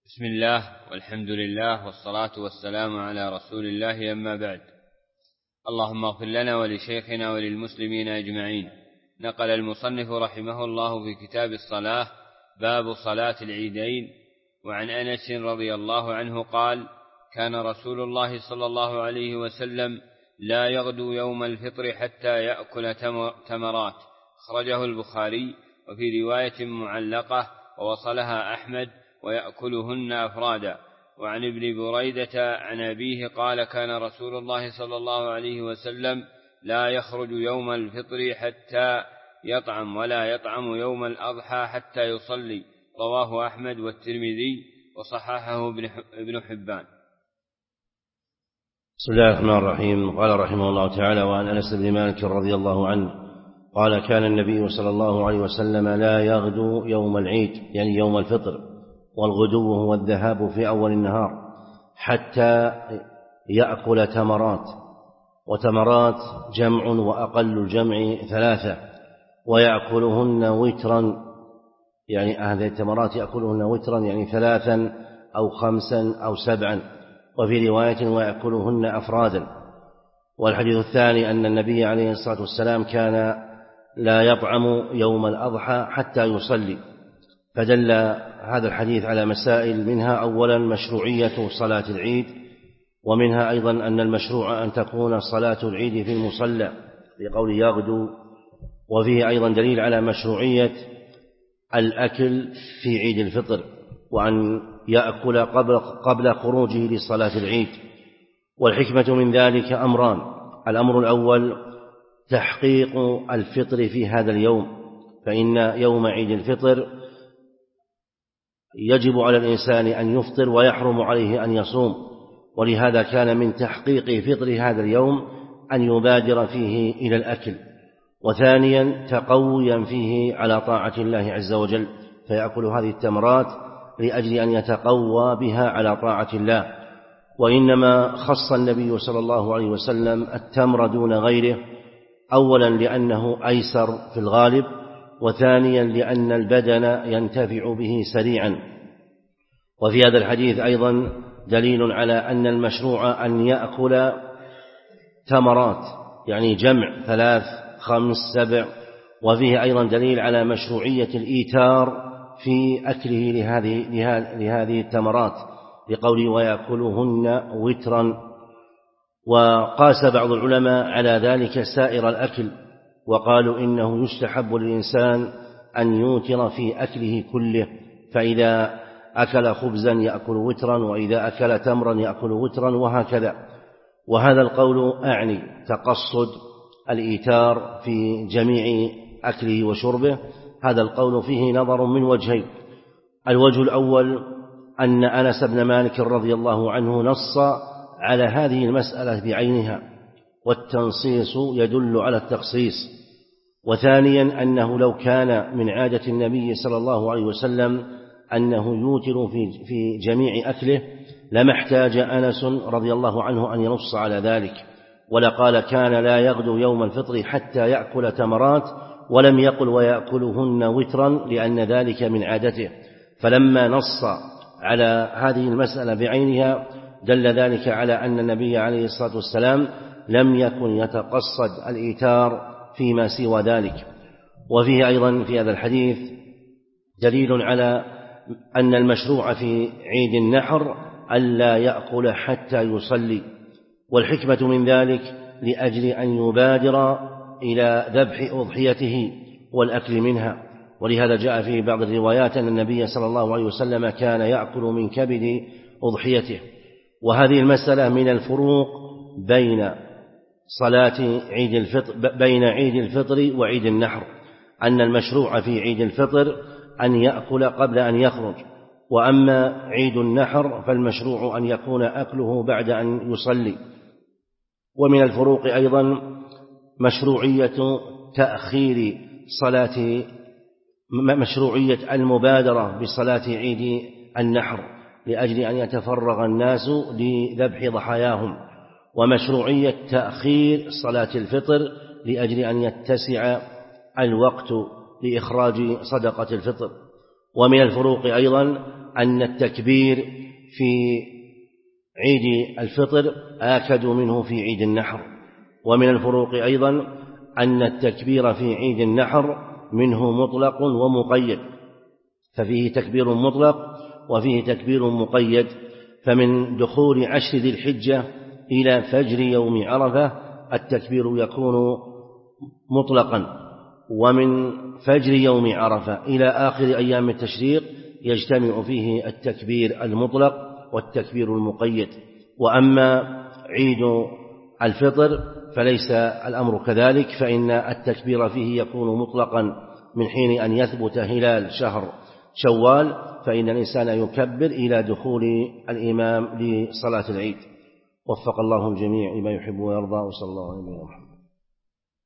بسم الله والحمد لله والصلاة والسلام على رسول الله، أما بعد. اللهم اغفر لنا ولشيخنا وللمسلمين أجمعين. نقل المصنف رحمه الله في كتاب الصلاة باب صلاة العيدين، وعن أنس رضي الله عنه قال: كان رسول الله صلى الله عليه وسلم لا يغدو يوم الفطر حتى يأكل تمرات، أخرجه البخاري، وفي رواية معلقة ووصلها أحمد: ويأكلهن أفرادا. وعن ابن بريدة عن أبيه قال: كان رسول الله صلى الله عليه وسلم لا يخرج يوم الفطر حتى يطعم، ولا يطعم يوم الأضحى حتى يصلي. رواه أحمد والترمذي وصححه ابن حبان. بسم الله الرحمن الرحيم. قال رحمه الله تعالى: وعن أنس بن مالك رضي الله عنه قال: كان النبي صلى الله عليه وسلم لا يغدو يوم العيد، يعني يوم الفطر، والغدو هو الذهاب في أول النهار، حتى يأكل تمرات، وتمرات جمع وأقل الجمع 3، ويأكلهن وترا، يعني هذه التمرات يأكلهن وترا، يعني 3 أو 5 أو 7، وفي رواية: ويأكلهن أفرادا. والحديث الثاني أن النبي عليه الصلاة والسلام كان لا يطعم يوم الأضحى حتى يصلي، فدل هذا الحديث على مسائل، منها أولا مشروعية صلاة العيد، ومنها أيضا أن المشروع أن تكون صلاة العيد في المصلى بقول يغدو، وفيه أيضا دليل على مشروعية الأكل في عيد الفطر، وأن يأكل قبل خروجه لصلاة العيد. والحكمة من ذلك أمران: الأمر الأول تحقيق الفطر في هذا اليوم، فإن يوم عيد الفطر يجب على الإنسان أن يفطر ويحرم عليه أن يصوم، ولهذا كان من تحقيق فطر هذا اليوم أن يبادر فيه إلى الأكل. وثانيا تقويا فيه على طاعة الله عز وجل، فيأكل هذه التمرات لأجل أن يتقوى بها على طاعة الله. وإنما خص النبي صلى الله عليه وسلم التمر دون غيره، أولا لأنه أيسر في الغالب، وثانيا لأن البدن ينتفع به سريعا. وفي هذا الحديث أيضا دليل على أن المشروع أن يأكل تمرات، يعني جمع 3 5 7، وفيه أيضا دليل على مشروعية الإيتار في أكله لهذه التمرات بقوله: ويأكلهن وترا. وقاس بعض العلماء على ذلك سائر الأكل، وقالوا إنه يستحب للإنسان أن يوتر في أكله كله، فإذا أكل خبزا يأكل وترا، وإذا أكل تمرا يأكل وترا، وهكذا. وهذا القول أعني تقصد الإيتار في جميع أكله وشربه. هذا القول فيه نظر من وجهين: الوجه الأول أن أنس بن مالك رضي الله عنه نص على هذه المسألة بعينها، والتنصيص يدل على التخصيص. وثانيا أنه لو كان من عادة النبي صلى الله عليه وسلم أنه يوتر في جميع أكله لما احتاج أنس رضي الله عنه أن ينص على ذلك، ولقال: كان لا يغدو يوم الفطر حتى يأكل تمرات، ولم يقل ويأكلهن وترا، لأن ذلك من عادته. فلما نص على هذه المسألة بعينها دل ذلك على أن النبي عليه الصلاة والسلام لم يكن يتقصد الإيتار فيما سوى ذلك. وفيه أيضا في هذا الحديث دليل على أن المشروع في عيد النحر ألا يأكل حتى يصلي، والحكمة من ذلك لأجل أن يبادر إلى ذبح أضحيته والأكل منها. ولهذا جاء في بعض الروايات أن النبي صلى الله عليه وسلم كان يأكل من كبد أضحيته. وهذه المسألة من الفروق بين صلاة عيد الفطر، بين عيد الفطر وعيد النحر، أن المشروع في عيد الفطر أن يأكل قبل أن يخرج، وأما عيد النحر فالمشروع أن يكون أكله بعد أن يصلي. ومن الفروق أيضا مشروعية المبادرة بصلاة عيد النحر لأجل أن يتفرغ الناس لذبح ضحاياهم، ومشروعية تأخير صلاة الفطر لأجل أن يتسع الوقت لإخراج صدقة الفطر. ومن الفروق أيضا أن التكبير في عيد الفطر آكد منه في عيد النحر. ومن الفروق أيضا أن التكبير في عيد النحر منه مطلق ومقيد، ففيه تكبير مطلق وفيه تكبير مقيد. فمن دخول 10 ذي الحجة إلى فجر يوم عرفة التكبير يكون مطلقا، ومن فجر يوم عرفة إلى آخر أيام التشريق يجتمع فيه التكبير المطلق والتكبير المقيد. وأما عيد الفطر فليس الأمر كذلك، فإن التكبير فيه يكون مطلقا من حين أن يثبت هلال شهر شوال، فإن الإنسان يكبر إلى دخول الإمام لصلاة العيد. وفق الله الجميع لما يحب ويرضى، وصلى الله عليه وسلم.